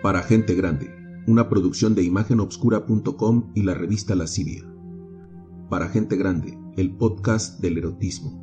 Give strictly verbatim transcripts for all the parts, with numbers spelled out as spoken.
Para gente grande, una producción de imagen obscura punto com y la revista Lascivia. Para gente grande, el podcast del erotismo.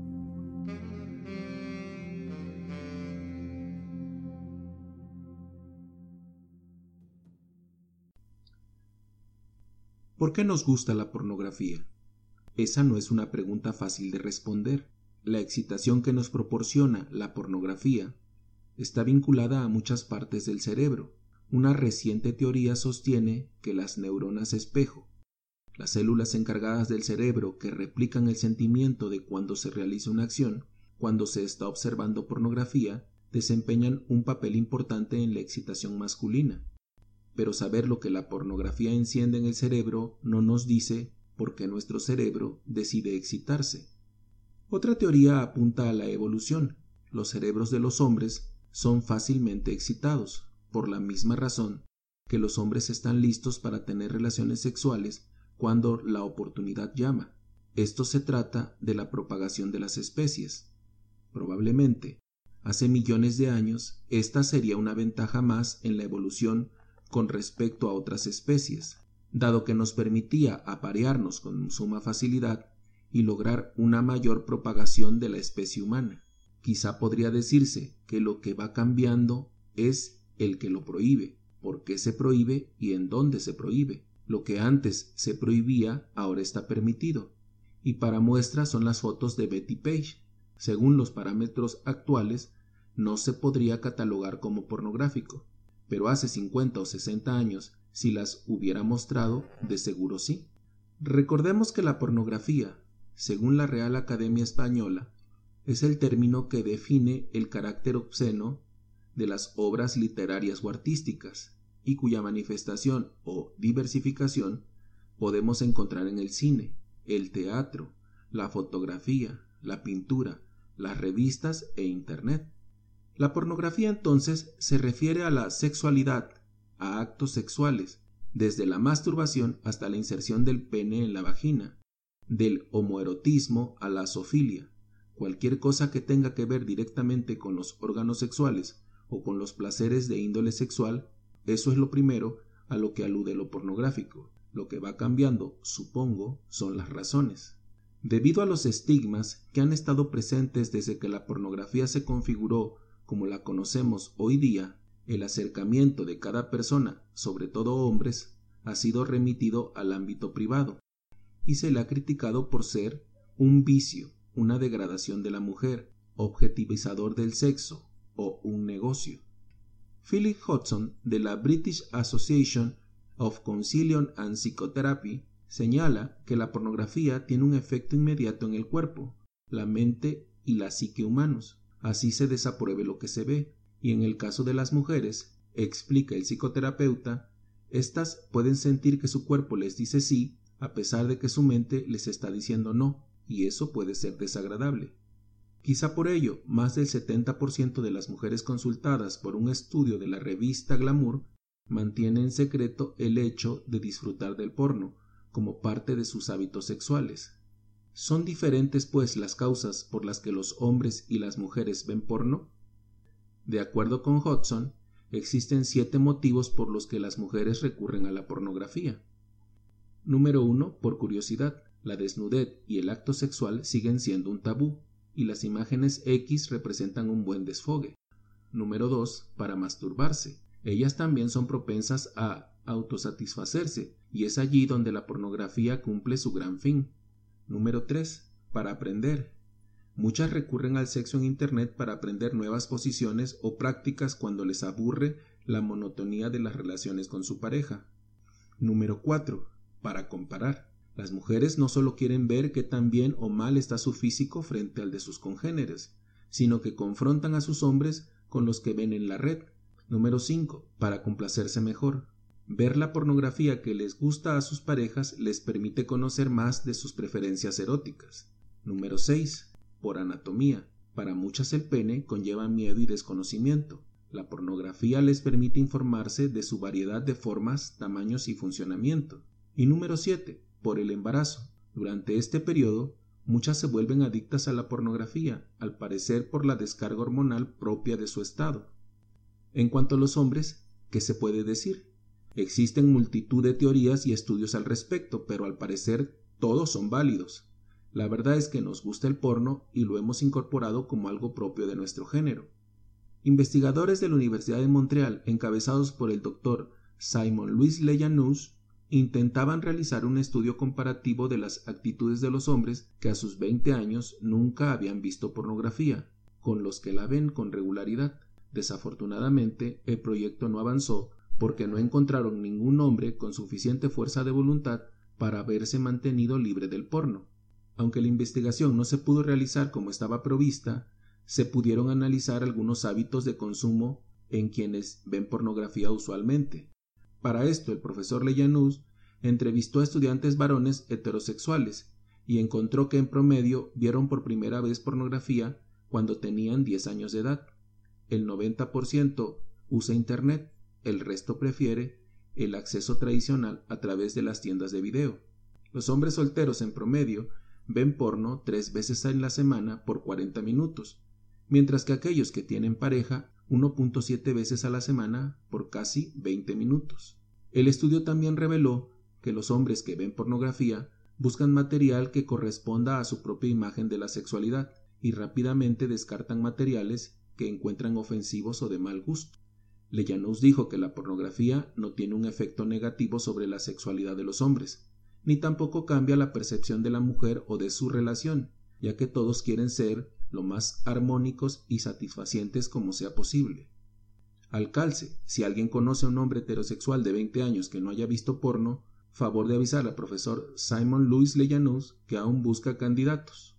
¿Por qué nos gusta la pornografía? Esa no es una pregunta fácil de responder. La excitación que nos proporciona la pornografía está vinculada a muchas partes del cerebro. Una reciente teoría sostiene que las neuronas espejo, las células encargadas del cerebro que replican el sentimiento de cuando se realiza una acción, cuando se está observando pornografía, desempeñan un papel importante en la excitación masculina. Pero saber lo que la pornografía enciende en el cerebro no nos dice por qué nuestro cerebro decide excitarse. Otra teoría apunta a la evolución. Los cerebros de los hombres son fácilmente excitados, por la misma razón que los hombres están listos para tener relaciones sexuales cuando la oportunidad llama. Esto se trata de la propagación de las especies. Probablemente, hace millones de años, esta sería una ventaja más en la evolución con respecto a otras especies, dado que nos permitía aparearnos con suma facilidad y lograr una mayor propagación de la especie humana. Quizá podría decirse que lo que va cambiando es el que lo prohíbe, por qué se prohíbe y en dónde se prohíbe. Lo que antes se prohibía ahora está permitido, y para muestra son las fotos de Betty Page. Según los parámetros actuales, no se podría catalogar como pornográfico, pero hace cincuenta o sesenta años, si las hubiera mostrado, de seguro sí. Recordemos que la pornografía, según la Real Academia Española, es el término que define el carácter obsceno de las obras literarias o artísticas, y cuya manifestación o diversificación podemos encontrar en el cine, el teatro, la fotografía, la pintura, las revistas e Internet. La pornografía entonces se refiere a la sexualidad, a actos sexuales, desde la masturbación hasta la inserción del pene en la vagina, del homoerotismo a la zoofilia. Cualquier cosa que tenga que ver directamente con los órganos sexuales o con los placeres de índole sexual, eso es lo primero a lo que alude lo pornográfico. Lo que va cambiando, supongo, son las razones. Debido a los estigmas que han estado presentes desde que la pornografía se configuró como la conocemos hoy día, el acercamiento de cada persona, sobre todo hombres, ha sido remitido al ámbito privado, y se le ha criticado por ser un vicio, una degradación de la mujer, objetivizador del sexo o un negocio. Philip Hodgson, de la British Association of Counseling and Psychotherapy, señala que la pornografía tiene un efecto inmediato en el cuerpo, la mente y la psique humanos. Así se desapruebe lo que se ve, y en el caso de las mujeres, explica el psicoterapeuta, éstas pueden sentir que su cuerpo les dice sí, a pesar de que su mente les está diciendo no, y eso puede ser desagradable. Quizá por ello, más del setenta por ciento de las mujeres consultadas por un estudio de la revista Glamour mantienen en secreto el hecho de disfrutar del porno, como parte de sus hábitos sexuales. ¿Son diferentes, pues, las causas por las que los hombres y las mujeres ven porno? De acuerdo con Hodgson, existen siete motivos por los que las mujeres recurren a la pornografía. Número uno, por curiosidad. La desnudez y el acto sexual siguen siendo un tabú, y las imágenes X representan un buen desfogue. Número dos, para masturbarse. Ellas también son propensas a autosatisfacerse, y es allí donde la pornografía cumple su gran fin. Número tres, para aprender. Muchas recurren al sexo en Internet para aprender nuevas posiciones o prácticas cuando les aburre la monotonía de las relaciones con su pareja. Número cuatro, para comparar. Las mujeres no solo quieren ver qué tan bien o mal está su físico frente al de sus congéneres, sino que confrontan a sus hombres con los que ven en la red. Número cinco, para complacerse mejor. Ver la pornografía que les gusta a sus parejas les permite conocer más de sus preferencias eróticas. Número seis, por anatomía. Para muchas el pene conlleva miedo y desconocimiento. La pornografía les permite informarse de su variedad de formas, tamaños y funcionamiento. Y número siete, por el embarazo. Durante este periodo, muchas se vuelven adictas a la pornografía, al parecer por la descarga hormonal propia de su estado. En cuanto a los hombres, ¿qué se puede decir? Existen multitud de teorías y estudios al respecto, pero al parecer todos son válidos. La verdad es que nos gusta el porno y lo hemos incorporado como algo propio de nuestro género. Investigadores de la Universidad de Montreal, encabezados por el doctor Simon-Louis Lejanous, intentaban realizar un estudio comparativo de las actitudes de los hombres que a sus veinte años nunca habían visto pornografía, con los que la ven con regularidad. Desafortunadamente, el proyecto no avanzó porque no encontraron ningún hombre con suficiente fuerza de voluntad para haberse mantenido libre del porno. Aunque la investigación no se pudo realizar como estaba provista, se pudieron analizar algunos hábitos de consumo en quienes ven pornografía usualmente. Para esto, el profesor Lejanous entrevistó a estudiantes varones heterosexuales y encontró que en promedio vieron por primera vez pornografía cuando tenían diez años de edad. El noventa por ciento usa Internet, el resto prefiere el acceso tradicional a través de las tiendas de video. Los hombres solteros en promedio ven porno tres veces en la semana por cuarenta minutos, mientras que aquellos que tienen pareja uno punto siete veces a la semana por casi veinte minutos. El estudio también reveló que los hombres que ven pornografía buscan material que corresponda a su propia imagen de la sexualidad y rápidamente descartan materiales que encuentran ofensivos o de mal gusto. Lejanous dijo que la pornografía no tiene un efecto negativo sobre la sexualidad de los hombres, ni tampoco cambia la percepción de la mujer o de su relación, ya que todos quieren ser lo más armónicos y satisfacientes como sea posible. Al calce, si alguien conoce a un hombre heterosexual de veinte años que no haya visto porno, favor de avisar al profesor Simon-Louis Lejanous que aún busca candidatos.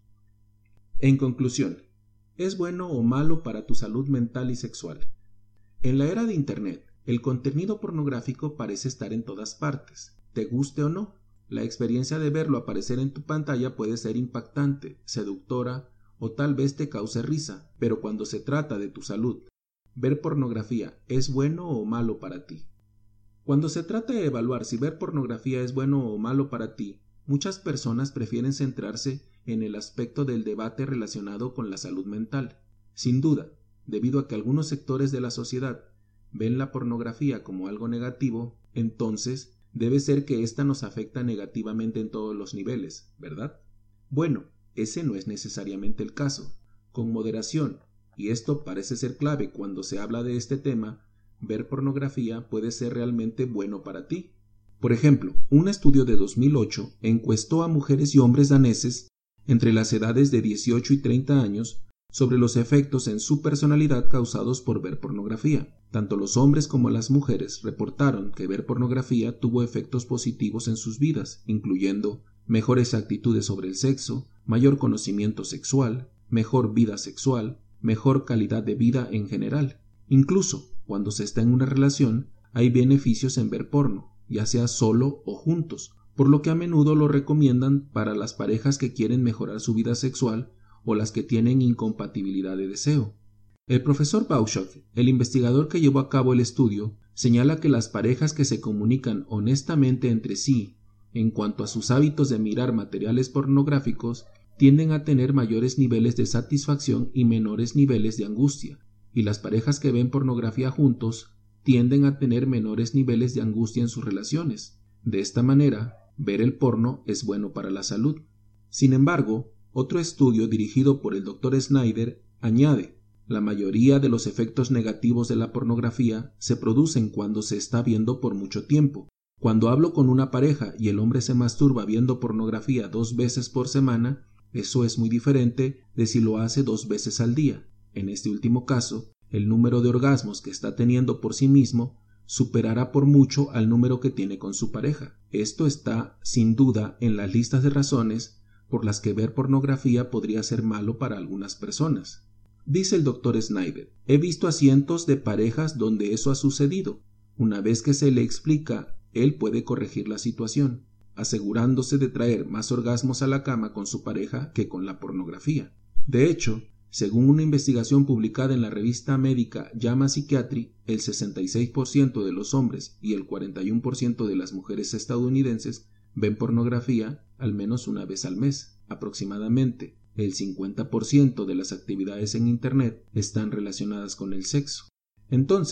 En conclusión, ¿es bueno o malo para tu salud mental y sexual? En la era de Internet, el contenido pornográfico parece estar en todas partes, te guste o no. La experiencia de verlo aparecer en tu pantalla puede ser impactante, seductora o tal vez te cause risa, pero cuando se trata de tu salud, ¿ver pornografía es bueno o malo para ti? Cuando se trata de evaluar si ver pornografía es bueno o malo para ti, muchas personas prefieren centrarse en el aspecto del debate relacionado con la salud mental. Sin duda, debido a que algunos sectores de la sociedad ven la pornografía como algo negativo, entonces debe ser que ésta nos afecta negativamente en todos los niveles, ¿verdad? Bueno, ese no es necesariamente el caso. Con moderación, y esto parece ser clave cuando se habla de este tema, ver pornografía puede ser realmente bueno para ti. Por ejemplo, un estudio de dos mil ocho encuestó a mujeres y hombres daneses entre las edades de dieciocho y treinta años sobre los efectos en su personalidad causados por ver pornografía. Tanto los hombres como las mujeres reportaron que ver pornografía tuvo efectos positivos en sus vidas, incluyendo mejores actitudes sobre el sexo, mayor conocimiento sexual, mejor vida sexual, mejor calidad de vida en general. Incluso, cuando se está en una relación, hay beneficios en ver porno, ya sea solo o juntos, por lo que a menudo lo recomiendan para las parejas que quieren mejorar su vida sexual o las que tienen incompatibilidad de deseo. El profesor Bauschock, el investigador que llevó a cabo el estudio, señala que las parejas que se comunican honestamente entre sí en cuanto a sus hábitos de mirar materiales pornográficos tienden a tener mayores niveles de satisfacción y menores niveles de angustia, y las parejas que ven pornografía juntos tienden a tener menores niveles de angustia en sus relaciones. De esta manera, ver el porno es bueno para la salud. Sin embargo, otro estudio dirigido por el doctor Snyder añade: la mayoría de los efectos negativos de la pornografía se producen cuando se está viendo por mucho tiempo. Cuando hablo con una pareja y el hombre se masturba viendo pornografía dos veces por semana, eso es muy diferente de si lo hace dos veces al día. En este último caso, el número de orgasmos que está teniendo por sí mismo superará por mucho al número que tiene con su pareja. Esto está, sin duda, en las listas de razones por las que ver pornografía podría ser malo para algunas personas. Dice el doctor Snyder: he visto a cientos de parejas donde eso ha sucedido. Una vez que se le explica, él puede corregir la situación, asegurándose de traer más orgasmos a la cama con su pareja que con la pornografía. De hecho, según una investigación publicada en la revista médica JAMA Psychiatry, el sesenta y seis por ciento de los hombres y el cuarenta y uno por ciento de las mujeres estadounidenses ven pornografía al menos una vez al mes. Aproximadamente el cincuenta por ciento de las actividades en Internet están relacionadas con el sexo. Entonces,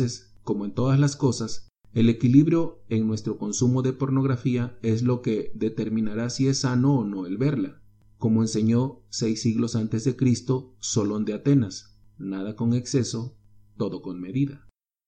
Como en todas las cosas, el equilibrio en nuestro consumo de pornografía es lo que determinará si es sano o no el verla, como enseñó seis siglos antes de Cristo Solón de Atenas: nada con exceso, todo con medida.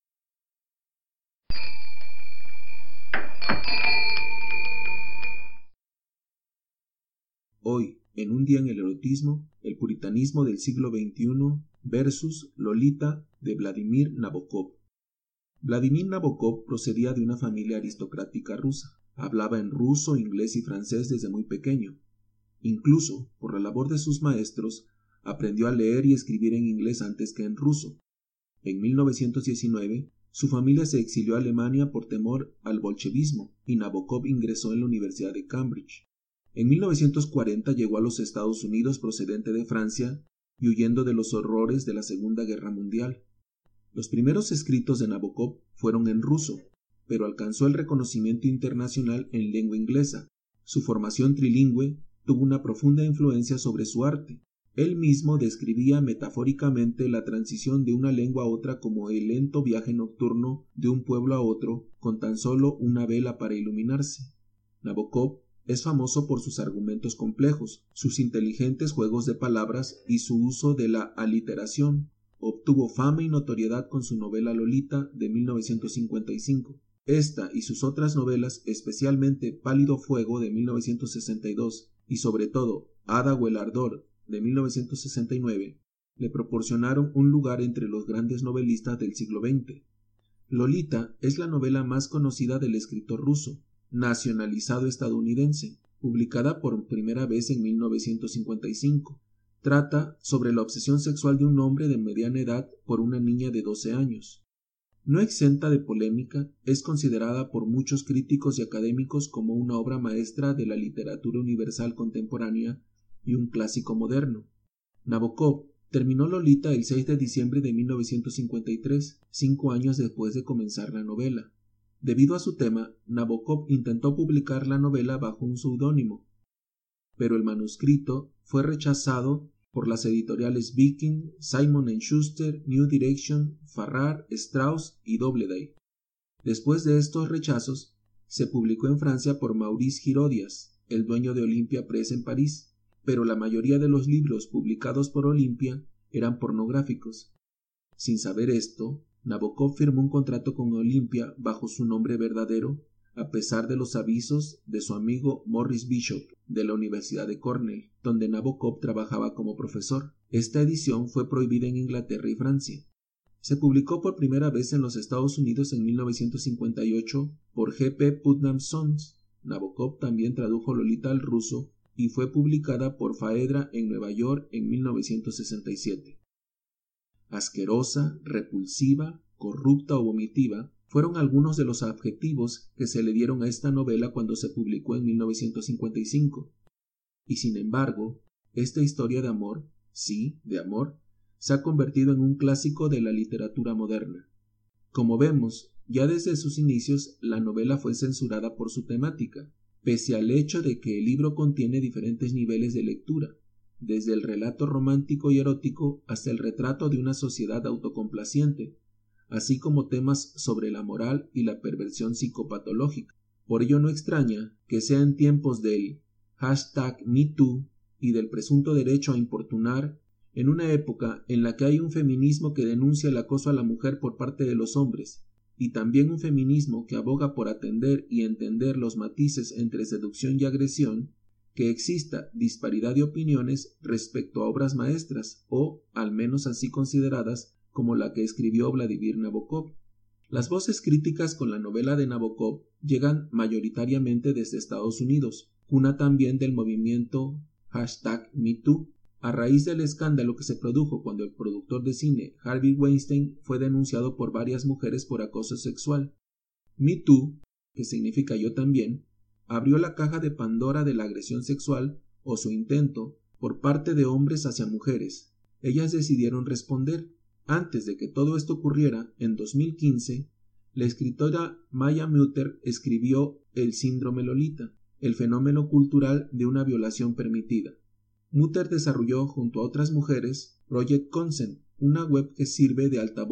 Hoy, en Un día en el erotismo, el puritanismo del siglo veintiuno versus Lolita de Vladimir Nabokov. Vladimir Nabokov procedía de una familia aristocrática rusa. Hablaba en ruso, inglés y francés desde muy pequeño. Incluso, por la labor de sus maestros, aprendió a leer y escribir en inglés antes que en ruso. En mil novecientos diecinueve, su familia se exilió a Alemania por temor al bolchevismo y Nabokov ingresó en la Universidad de Cambridge. En mil novecientos cuarenta llegó a los Estados Unidos procedente de Francia y huyendo de los horrores de la Segunda Guerra Mundial. Los primeros escritos de Nabokov fueron en ruso, pero alcanzó el reconocimiento internacional en lengua inglesa. Su formación trilingüe tuvo una profunda influencia sobre su arte. Él mismo describía metafóricamente la transición de una lengua a otra como el lento viaje nocturno de un pueblo a otro con tan solo una vela para iluminarse. Nabokov es famoso por sus argumentos complejos, sus inteligentes juegos de palabras y su uso de la aliteración. Obtuvo fama y notoriedad con su novela Lolita de mil novecientos cincuenta y cinco. Esta y sus otras novelas, especialmente Pálido Fuego de mil novecientos sesenta y dos y sobre todo Ada o el Ardor de mil novecientos sesenta y nueve, le proporcionaron un lugar entre los grandes novelistas del siglo veinte. Lolita es la novela más conocida del escritor ruso, nacionalizado estadounidense, publicada por primera vez en mil novecientos cincuenta y cinco. Trata sobre la obsesión sexual de un hombre de mediana edad por una niña de doce años. No exenta de polémica, es considerada por muchos críticos y académicos como una obra maestra de la literatura universal contemporánea y un clásico moderno. Nabokov terminó Lolita el seis de diciembre de mil novecientos cincuenta y tres, cinco años después de comenzar la novela. Debido a su tema, Nabokov intentó publicar la novela bajo un seudónimo, pero el manuscrito fue rechazado por las editoriales Viking, Simon and Schuster, New Direction, Farrar, Strauss y Doubleday. Después de estos rechazos, se publicó en Francia por Maurice Girodias, el dueño de Olympia Press en París, pero la mayoría de los libros publicados por Olympia eran pornográficos. Sin saber esto, Nabokov firmó un contrato con Olympia bajo su nombre verdadero, a pesar de los avisos de su amigo Morris Bishop de la Universidad de Cornell, donde Nabokov trabajaba como profesor. Esta edición fue prohibida en Inglaterra y Francia. Se publicó por primera vez en los Estados Unidos en mil novecientos cincuenta y ocho por G. P. Putnam Sons. Nabokov también tradujo Lolita al ruso y fue publicada por Faedra en Nueva York en mil novecientos sesenta y siete. Asquerosa, repulsiva, corrupta o vomitiva fueron algunos de los adjetivos que se le dieron a esta novela cuando se publicó en mil novecientos cincuenta y cinco. Y sin embargo, esta historia de amor, sí, de amor, se ha convertido en un clásico de la literatura moderna. Como vemos, ya desde sus inicios la novela fue censurada por su temática, pese al hecho de que el libro contiene diferentes niveles de lectura, desde el relato romántico y erótico hasta el retrato de una sociedad autocomplaciente, así como temas sobre la moral y la perversión psicopatológica. Por ello no extraña que sea en tiempos del hashtag MeToo y del presunto derecho a importunar, en una época en la que hay un feminismo que denuncia el acoso a la mujer por parte de los hombres, y también un feminismo que aboga por atender y entender los matices entre seducción y agresión, que exista disparidad de opiniones respecto a obras maestras, o al menos así consideradas, como la que escribió Vladimir Nabokov. Las voces críticas con la novela de Nabokov llegan mayoritariamente desde Estados Unidos, cuna también del movimiento hashtag MeToo, a raíz del escándalo que se produjo cuando el productor de cine Harvey Weinstein fue denunciado por varias mujeres por acoso sexual. MeToo, que significa yo también, abrió la caja de Pandora de la agresión sexual o su intento por parte de hombres hacia mujeres. Ellas decidieron responder. Antes de que todo esto ocurriera, en dos mil quince, la escritora Maya Mutter escribió El síndrome Lolita, el fenómeno cultural de una violación permitida. Mutter desarrolló junto a otras mujeres Project Consent, una web que sirve de altavoz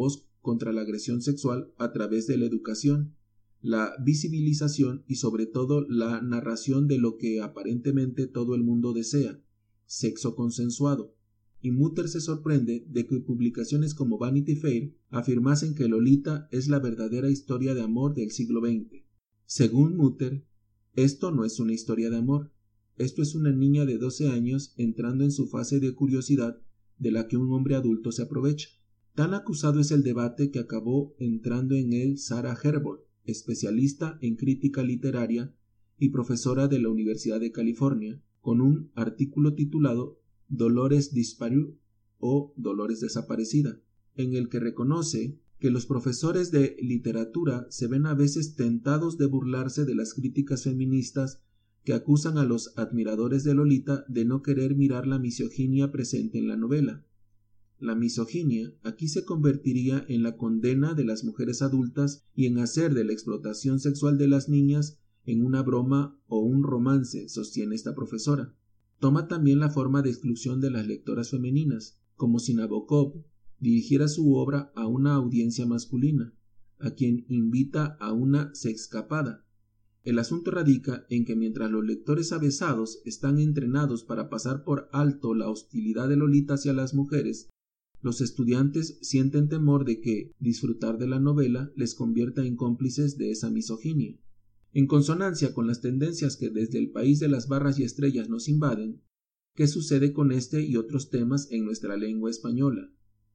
contra la agresión sexual a través de la educación, la visibilización y sobre todo la narración de lo que aparentemente todo el mundo desea, sexo consensuado. Y Mutter se sorprende de que publicaciones como Vanity Fair afirmasen que Lolita es la verdadera historia de amor del siglo veinte. Según Mutter, esto no es una historia de amor, esto es una niña de doce años entrando en su fase de curiosidad de la que un hombre adulto se aprovecha. Tan acusado es el debate que acabó entrando en él Sarah Herbold, especialista en crítica literaria y profesora de la Universidad de California, con un artículo titulado Dolores Disparu o Dolores Desaparecida, en el que reconoce que los profesores de literatura se ven a veces tentados de burlarse de las críticas feministas que acusan a los admiradores de Lolita de no querer mirar la misoginia presente en la novela. La misoginia aquí se convertiría en la condena de las mujeres adultas y en hacer de la explotación sexual de las niñas en una broma o un romance, sostiene esta profesora. Toma también la forma de exclusión de las lectoras femeninas, como si Nabokov dirigiera su obra a una audiencia masculina, a quien invita a una sexcapada. El asunto radica en que mientras los lectores avesados están entrenados para pasar por alto la hostilidad de Lolita hacia las mujeres, los estudiantes sienten temor de que disfrutar de la novela les convierta en cómplices de esa misoginia. En consonancia con las tendencias que desde el país de las barras y estrellas nos invaden, ¿qué sucede con este y otros temas en nuestra lengua española?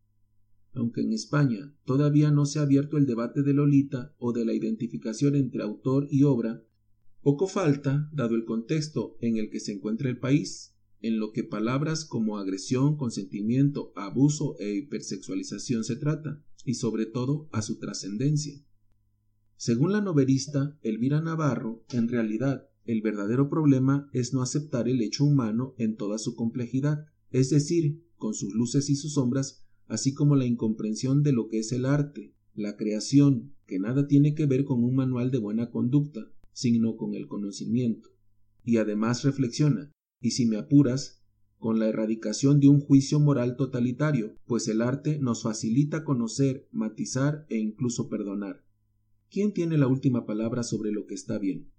Aunque en España todavía no se ha abierto el debate de Lolita o de la identificación entre autor y obra, poco falta, dado el contexto en el que se encuentra el país, en lo que palabras como agresión, consentimiento, abuso e hipersexualización se trata, y sobre todo a su trascendencia. Según la novelista Elvira Navarro, en realidad, el verdadero problema es no aceptar el hecho humano en toda su complejidad, es decir, con sus luces y sus sombras, así como la incomprensión de lo que es el arte, la creación, que nada tiene que ver con un manual de buena conducta, sino con el conocimiento. Y además reflexiona, y si me apuras, con la erradicación de un juicio moral totalitario, pues el arte nos facilita conocer, matizar e incluso perdonar. ¿Quién tiene la última palabra sobre lo que está bien?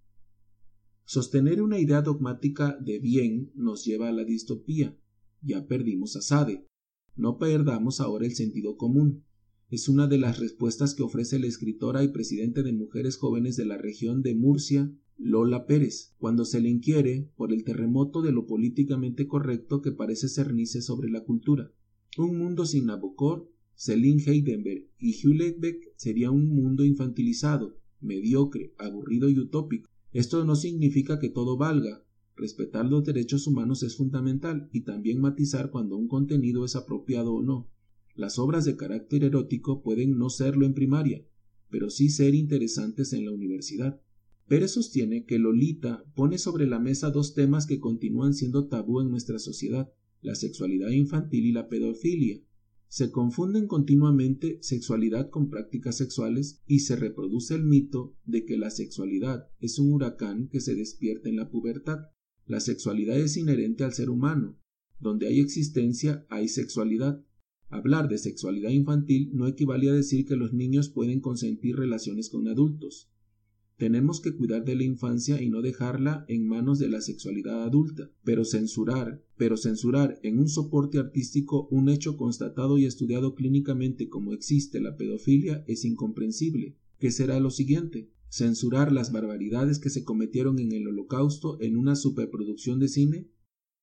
Sostener una idea dogmática de bien nos lleva a la distopía. Ya perdimos a Sade. No perdamos ahora el sentido común. Es una de las respuestas que ofrece la escritora y presidente de Mujeres Jóvenes de la región de Murcia, Lola Pérez, cuando se le inquiere por el terremoto de lo políticamente correcto que parece cernirse sobre la cultura. Un mundo sin Nabokov, Celine Heidenberg y Hewlett Beck sería un mundo infantilizado, mediocre, aburrido y utópico. Esto no significa que todo valga. Respetar los derechos humanos es fundamental y también matizar cuando un contenido es apropiado o no. Las obras de carácter erótico pueden no serlo en primaria, pero sí ser interesantes en la universidad. Pérez sostiene que Lolita pone sobre la mesa dos temas que continúan siendo tabú en nuestra sociedad, la sexualidad infantil y la pedofilia. Se confunden continuamente sexualidad con prácticas sexuales y se reproduce el mito de que la sexualidad es un huracán que se despierta en la pubertad. La sexualidad es inherente al ser humano. Donde hay existencia, hay sexualidad. Hablar de sexualidad infantil no equivale a decir que los niños pueden consentir relaciones con adultos. Tenemos que cuidar de la infancia y no dejarla en manos de la sexualidad adulta, pero censurar, pero censurar en un soporte artístico un hecho constatado y estudiado clínicamente como existe la pedofilia es incomprensible. ¿Qué será lo siguiente? ¿Censurar las barbaridades que se cometieron en el Holocausto en una superproducción de cine?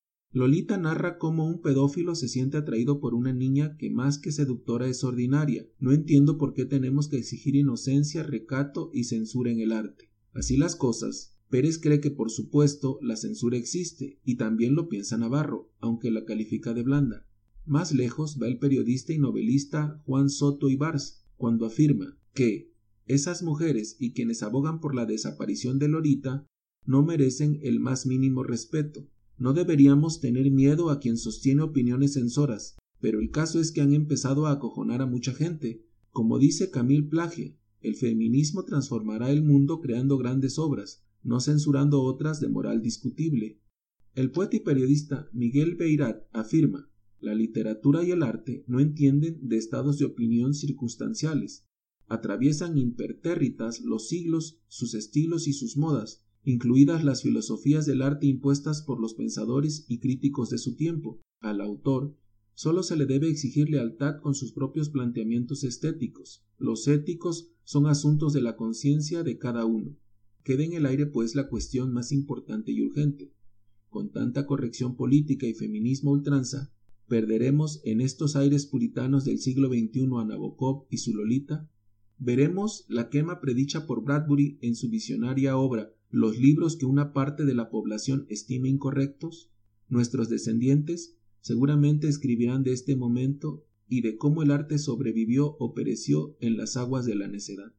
Lolita narra cómo un pedófilo se siente atraído por una niña que más que seductora es ordinaria. No entiendo por qué tenemos que exigir inocencia, recato y censura en el arte. Así las cosas, Pérez cree que por supuesto la censura existe, y también lo piensa Navarro, aunque la califica de blanda. Más lejos va el periodista y novelista Juan Soto Ibars, cuando afirma que esas mujeres y quienes abogan por la desaparición de Lolita no merecen el más mínimo respeto. No deberíamos tener miedo a quien sostiene opiniones censoras, pero el caso es que han empezado a acojonar a mucha gente. Como dice Camille Plagie, el feminismo transformará el mundo creando grandes obras, no censurando otras de moral discutible. El poeta y periodista Miguel Beirat afirma, La literatura y el arte no entienden de estados de opinión circunstanciales. Atraviesan impertérritas los siglos, sus estilos y sus modas, incluidas las filosofías del arte impuestas por los pensadores y críticos de su tiempo. Al autor solo se le debe exigir lealtad con sus propios planteamientos estéticos. Los éticos son asuntos de la conciencia de cada uno. Queda en el aire, pues, la cuestión más importante y urgente. Con tanta corrección política y feminismo a ultranza, ¿perderemos en estos aires puritanos del siglo veintiuno a Nabokov y su Lolita? ¿Veremos la quema predicha por Bradbury en su visionaria obra Los libros que una parte de la población estima incorrectos? Nuestros descendientes seguramente escribirán de este momento y de cómo el arte sobrevivió o pereció en las aguas de la necedad.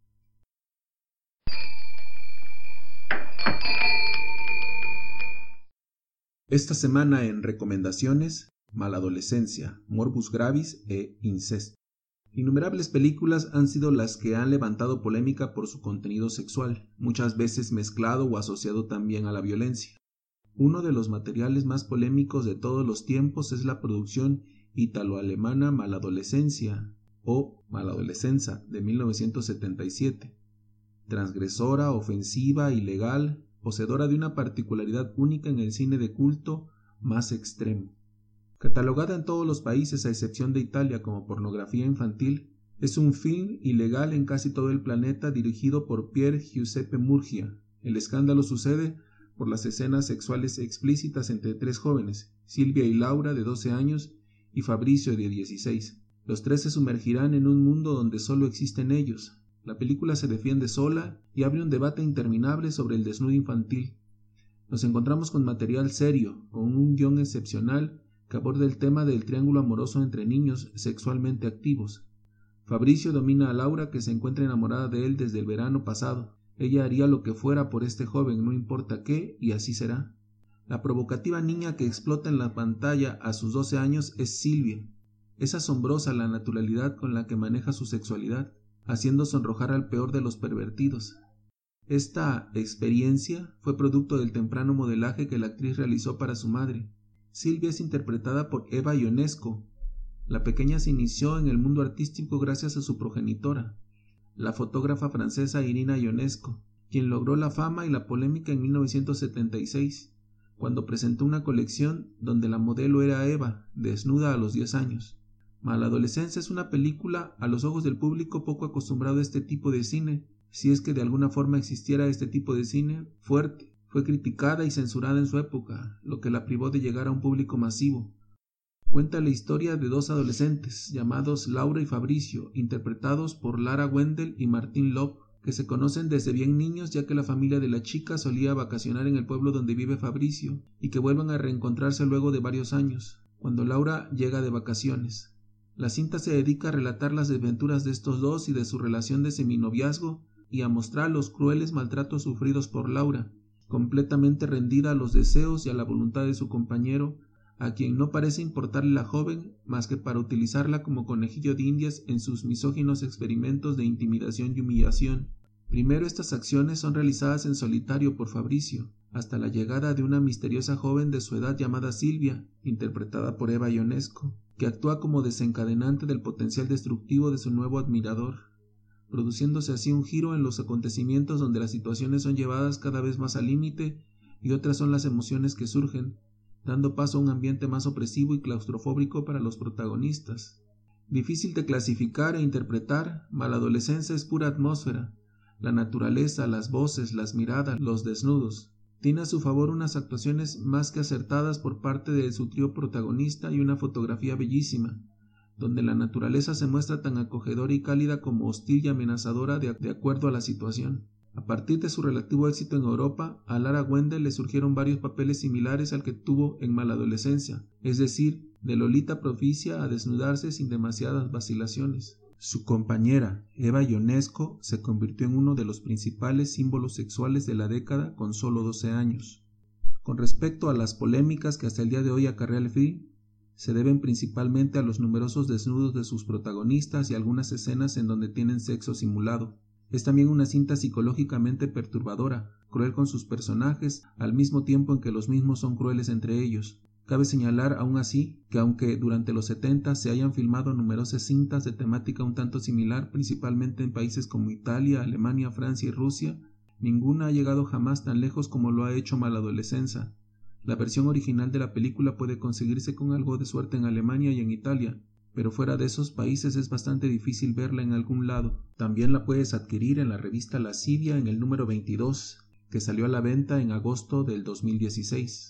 Esta semana en recomendaciones, Maladolescencia, Morbus Gravis e Incesto. Innumerables películas han sido las que han levantado polémica por su contenido sexual, muchas veces mezclado o asociado también a la violencia. Uno de los materiales más polémicos de todos los tiempos es la producción italo-alemana Maladolescencia o Maladolescenza de mil novecientos setenta y siete. Transgresora, ofensiva, ilegal, poseedora de una particularidad única en el cine de culto más extremo. Catalogada en todos los países a excepción de Italia como pornografía infantil, es un film ilegal en casi todo el planeta dirigido por Pier Giuseppe Murgia. El escándalo sucede por las escenas sexuales explícitas entre tres jóvenes, Silvia y Laura de doce años y Fabricio de dieciséis. Los tres se sumergirán en un mundo donde solo existen ellos. La película se defiende sola y abre un debate interminable sobre el desnudo infantil. Nos encontramos con material serio, con un guión excepcional que aborda el tema del triángulo amoroso entre niños sexualmente activos. Fabricio domina a Laura, que se encuentra enamorada de él desde el verano pasado. Ella haría lo que fuera por este joven, no importa qué, y así será. La provocativa niña que explota en la pantalla a sus doce años es Silvia. Es asombrosa la naturalidad con la que maneja su sexualidad, haciendo sonrojar al peor de los pervertidos. Esta experiencia fue producto del temprano modelaje que la actriz realizó para su madre. Silvia es interpretada por Eva Ionesco. La pequeña se inició en el mundo artístico gracias a su progenitora, la fotógrafa francesa Irina Ionesco, quien logró la fama y la polémica en mil novecientos setenta y seis, cuando presentó una colección donde la modelo era Eva, desnuda a los diez años. Maladolescencia es una película a los ojos del público poco acostumbrado a este tipo de cine, si es que de alguna forma existiera este tipo de cine fuerte. Fue criticada y censurada en su época, lo que la privó de llegar a un público masivo. Cuenta la historia de dos adolescentes, llamados Laura y Fabricio, interpretados por Lara Wendell y Martín Loeb, que se conocen desde bien niños ya que la familia de la chica solía vacacionar en el pueblo donde vive Fabricio, y que vuelven a reencontrarse luego de varios años, cuando Laura llega de vacaciones. La cinta se dedica a relatar las desventuras de estos dos y de su relación de seminoviazgo, y a mostrar los crueles maltratos sufridos por Laura, completamente rendida a los deseos y a la voluntad de su compañero, a quien no parece importarle la joven más que para utilizarla como conejillo de indias en sus misóginos experimentos de intimidación y humillación. Primero, estas acciones son realizadas en solitario por Fabricio, hasta la llegada de una misteriosa joven de su edad llamada Silvia, interpretada por Eva Ionesco, que actúa como desencadenante del potencial destructivo de su nuevo admirador, produciéndose así un giro en los acontecimientos donde las situaciones son llevadas cada vez más al límite y otras son las emociones que surgen, dando paso a un ambiente más opresivo y claustrofóbico para los protagonistas. Difícil de clasificar e interpretar, Maladolescencia es pura atmósfera, la naturaleza, las voces, las miradas, los desnudos. Tiene a su favor unas actuaciones más que acertadas por parte de su trío protagonista y una fotografía bellísima, donde la naturaleza se muestra tan acogedora y cálida como hostil y amenazadora de, de acuerdo a la situación. A partir de su relativo éxito en Europa, a Lara Wendell le surgieron varios papeles similares al que tuvo en Maladolescencia, es decir, de Lolita propicia a desnudarse sin demasiadas vacilaciones. Su compañera, Eva Ionesco, se convirtió en uno de los principales símbolos sexuales de la década con solo doce años. Con respecto a las polémicas que hasta el día de hoy acarrea el film, se deben principalmente a los numerosos desnudos de sus protagonistas y algunas escenas en donde tienen sexo simulado. Es también una cinta psicológicamente perturbadora, cruel con sus personajes, al mismo tiempo en que los mismos son crueles entre ellos. Cabe señalar aún así que aunque durante los setenta se hayan filmado numerosas cintas de temática un tanto similar, principalmente en países como Italia, Alemania, Francia y Rusia, ninguna ha llegado jamás tan lejos como lo ha hecho Maladolescenza. La versión original de la película puede conseguirse con algo de suerte en Alemania y en Italia, pero fuera de esos países es bastante difícil verla en algún lado. También la puedes adquirir en la revista Lascivia en el número veintidós, que salió a la venta en agosto del dos mil dieciséis.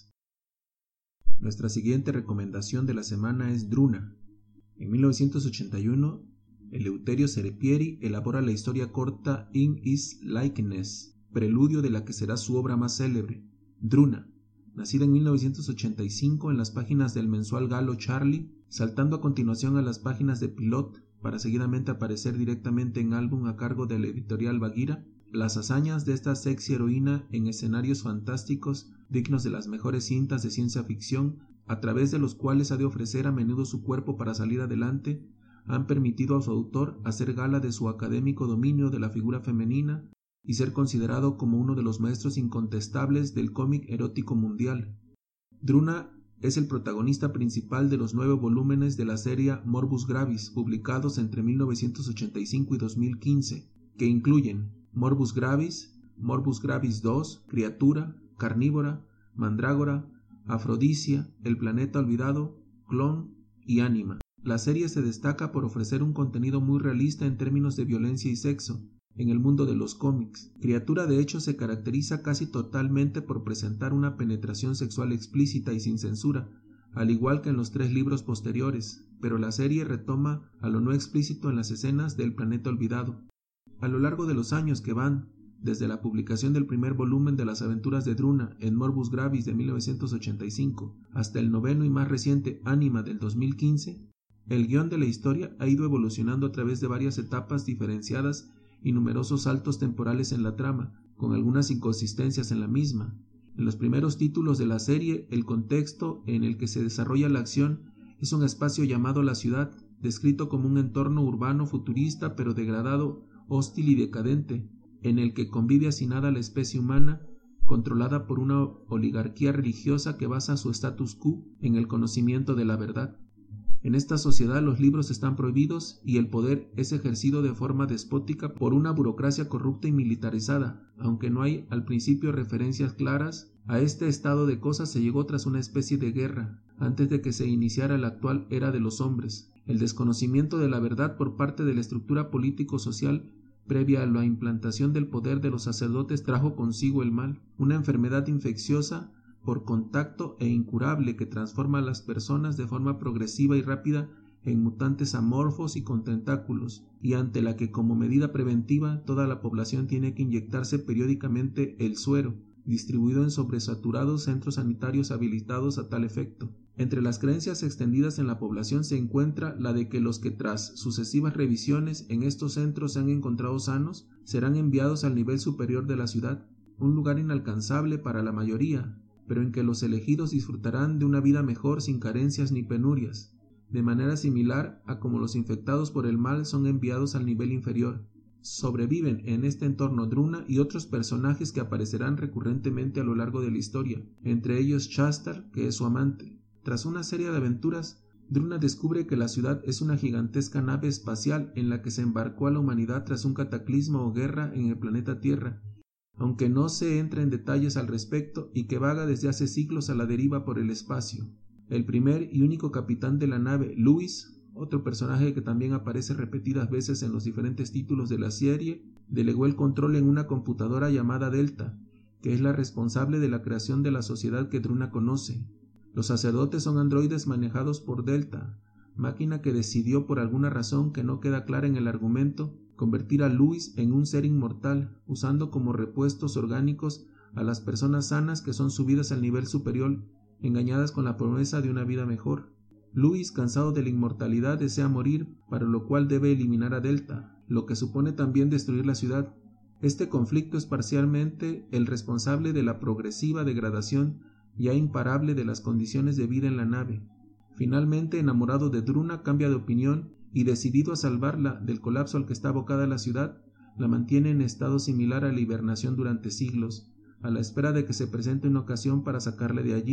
Nuestra siguiente recomendación de la semana es Druna. En mil novecientos ochenta y uno, Eleuterio Serepieri elabora la historia corta In His Likeness, preludio de la que será su obra más célebre, Druna. Nacida en mil novecientos ochenta y cinco en las páginas del mensual galo Charlie, saltando a continuación a las páginas de Pilot para seguidamente aparecer directamente en álbum a cargo de la editorial Bagheera, las hazañas de esta sexy heroína en escenarios fantásticos dignos de las mejores cintas de ciencia ficción, a través de los cuales ha de ofrecer a menudo su cuerpo para salir adelante, han permitido a su autor hacer gala de su académico dominio de la figura femenina y ser considerado como uno de los maestros incontestables del cómic erótico mundial. Druna es el protagonista principal de los nueve volúmenes de la serie Morbus Gravis, publicados entre mil novecientos ochenta y cinco y dos mil quince, que incluyen Morbus Gravis, Morbus Gravis dos, Criatura, Carnívora, Mandrágora, Afrodisia, El Planeta Olvidado, Clon y Ánima. La serie se destaca por ofrecer un contenido muy realista en términos de violencia y sexo en el mundo de los cómics. Criatura de hecho se caracteriza casi totalmente por presentar una penetración sexual explícita y sin censura, al igual que en los tres libros posteriores, pero la serie retoma a lo no explícito en las escenas del Planeta Olvidado. A lo largo de los años que van desde la publicación del primer volumen de las aventuras de Druna en Morbus Gravis de mil novecientos ochenta y cinco hasta el noveno y más reciente Ánima del dos mil quince, el guión de la historia ha ido evolucionando a través de varias etapas diferenciadas y numerosos saltos temporales en la trama, con algunas inconsistencias en la misma. En los primeros títulos de la serie, el contexto en el que se desarrolla la acción es un espacio llamado la ciudad, descrito como un entorno urbano futurista pero degradado, hostil y decadente, en el que convive hacinada la especie humana, controlada por una oligarquía religiosa que basa su status quo en el conocimiento de la verdad. En esta sociedad los libros están prohibidos y el poder es ejercido de forma despótica por una burocracia corrupta y militarizada. Aunque no hay al principio referencias claras, a este estado de cosas se llegó tras una especie de guerra, antes de que se iniciara la actual era de los hombres. El desconocimiento de la verdad por parte de la estructura político-social previa a la implantación del poder de los sacerdotes trajo consigo el mal, una enfermedad infecciosa por contacto e incurable que transforma a las personas de forma progresiva y rápida en mutantes amorfos y con tentáculos, y ante la que como medida preventiva toda la población tiene que inyectarse periódicamente el suero, distribuido en sobresaturados centros sanitarios habilitados a tal efecto. Entre las creencias extendidas en la población se encuentra la de que los que tras sucesivas revisiones en estos centros se han encontrado sanos serán enviados al nivel superior de la ciudad, un lugar inalcanzable para la mayoría, pero en que los elegidos disfrutarán de una vida mejor sin carencias ni penurias, de manera similar a como los infectados por el mal son enviados al nivel inferior. Sobreviven en este entorno Druna y otros personajes que aparecerán recurrentemente a lo largo de la historia, entre ellos Shastar, que es su amante. Tras una serie de aventuras, Druna descubre que la ciudad es una gigantesca nave espacial en la que se embarcó a la humanidad tras un cataclismo o guerra en el planeta Tierra, aunque no se entra en detalles al respecto, y que vaga desde hace siglos a la deriva por el espacio. El primer y único capitán de la nave, Luis, otro personaje que también aparece repetidas veces en los diferentes títulos de la serie, delegó el control en una computadora llamada Delta, que es la responsable de la creación de la sociedad que Druna conoce. Los sacerdotes son androides manejados por Delta, máquina que decidió por alguna razón que no queda clara en el argumento, convertir a Luis en un ser inmortal, usando como repuestos orgánicos a las personas sanas que son subidas al nivel superior, engañadas con la promesa de una vida mejor. Luis, cansado de la inmortalidad, desea morir, para lo cual debe eliminar a Delta, lo que supone también destruir la ciudad. Este conflicto es parcialmente el responsable de la progresiva degradación ya imparable de las condiciones de vida en la nave. Finalmente, enamorado de Druna, cambia de opinión y, decidido a salvarla del colapso al que está abocada la ciudad, la mantiene en estado similar a la hibernación durante siglos, a la espera de que se presente una ocasión para sacarle de allí.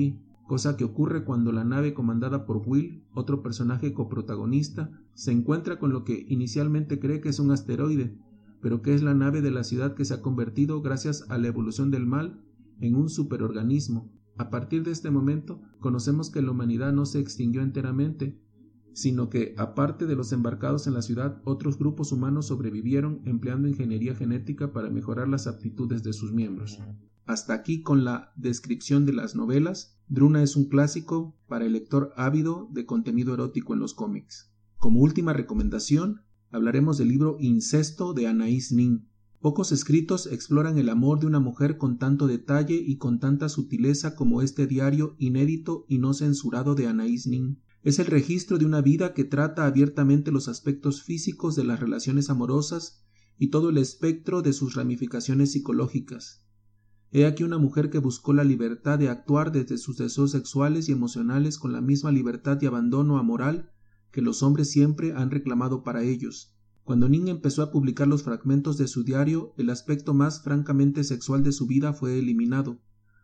cosa que ocurre cuando la nave comandada por Will, otro personaje coprotagonista, se encuentra con lo que inicialmente cree que es un asteroide, pero que es la nave de la ciudad que se ha convertido, gracias a la evolución del mal, en un superorganismo. A partir de este momento, conocemos que la humanidad no se extinguió enteramente, sino que, aparte de los embarcados en la ciudad, otros grupos humanos sobrevivieron empleando ingeniería genética para mejorar las aptitudes de sus miembros. Hasta aquí con la descripción de las novelas. Druna es un clásico para el lector ávido de contenido erótico en los cómics. Como última recomendación, hablaremos del libro Incesto de Anais Nin. Pocos escritos exploran el amor de una mujer con tanto detalle y con tanta sutileza como este diario inédito y no censurado de Anais Nin. Es el registro de una vida que trata abiertamente los aspectos físicos de las relaciones amorosas y todo el espectro de sus ramificaciones psicológicas. He aquí una mujer que buscó la libertad de actuar desde sus deseos sexuales y emocionales con la misma libertad y abandono amoral que los hombres siempre han reclamado para ellos. Cuando Nin empezó a publicar los fragmentos de su diario, el aspecto más francamente sexual de su vida fue eliminado,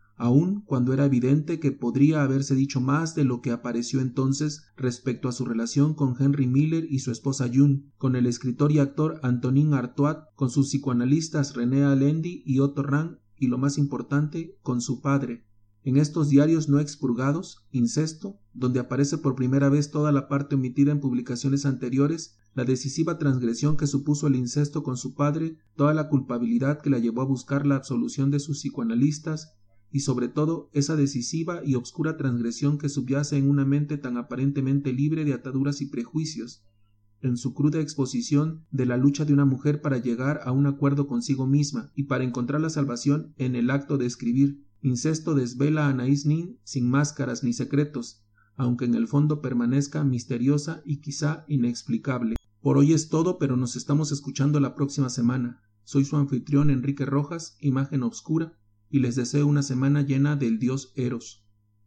aun cuando era evidente que podría haberse dicho más de lo que apareció entonces respecto a su relación con Henry Miller y su esposa June, con el escritor y actor Antonin Artaud, con sus psicoanalistas René Alendi y Otto Rahn, y lo más importante, con su padre. En estos diarios no expurgados, Incesto, donde aparece por primera vez toda la parte omitida en publicaciones anteriores, la decisiva transgresión que supuso el incesto con su padre, toda la culpabilidad que la llevó a buscar la absolución de sus psicoanalistas, y sobre todo esa decisiva y obscura transgresión que subyace en una mente tan aparentemente libre de ataduras y prejuicios, en su cruda exposición de la lucha de una mujer para llegar a un acuerdo consigo misma y para encontrar la salvación en el acto de escribir. Incesto desvela a Anais Nin sin máscaras ni secretos, aunque en el fondo permanezca misteriosa y quizá inexplicable. Por hoy es todo, pero nos estamos escuchando la próxima semana. Soy su anfitrión Enrique Rojas, Imagen Obscura, y les deseo una semana llena del dios Eros.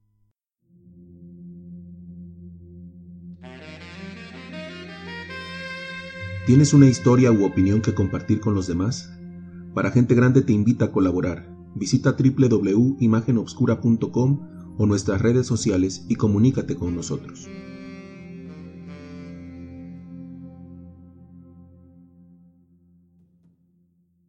¿Tienes una historia u opinión que compartir con los demás? Para Gente Grande te invita a colaborar. Visita doble u doble u doble u punto imagen obscura punto com o nuestras redes sociales y comunícate con nosotros.